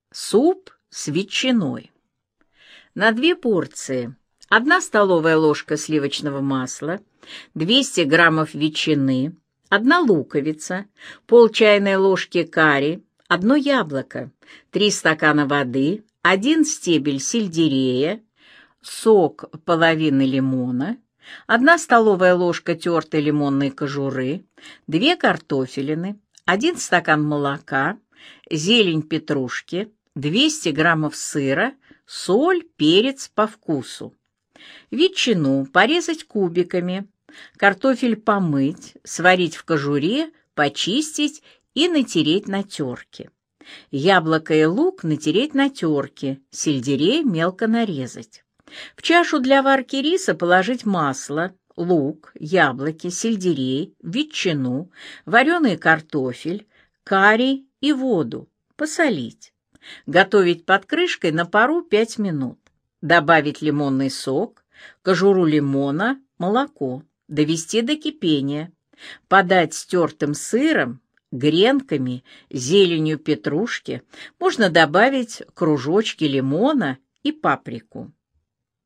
Суп с ветчиной. На 2 порции: 1 столовая ложка сливочного масла, 200 граммов ветчины, 1 луковица, пол чайной ложки карри, 1 яблоко, 3 стакана воды, 1 стебель сельдерея, сок половины лимона, 1 столовая ложка тертой лимонной кожуры, 2 картофелины, 1 стакан молока, зелень петрушки, 200 граммов сыра, соль, перец по вкусу. Ветчину порезать кубиками, картофель помыть, сварить в кожуре, почистить и натереть на терке. Яблоко и лук натереть на терке, сельдерей мелко нарезать. В чашу для варки риса положить масло, лук, яблоки, сельдерей, ветчину, вареный картофель, карри и воду, посолить. Готовить под крышкой на пару 5 минут. Добавить лимонный сок, кожуру лимона, молоко. Довести до кипения. Подать с тертым сыром, гренками, зеленью петрушки. Можно добавить кружочки лимона и паприку.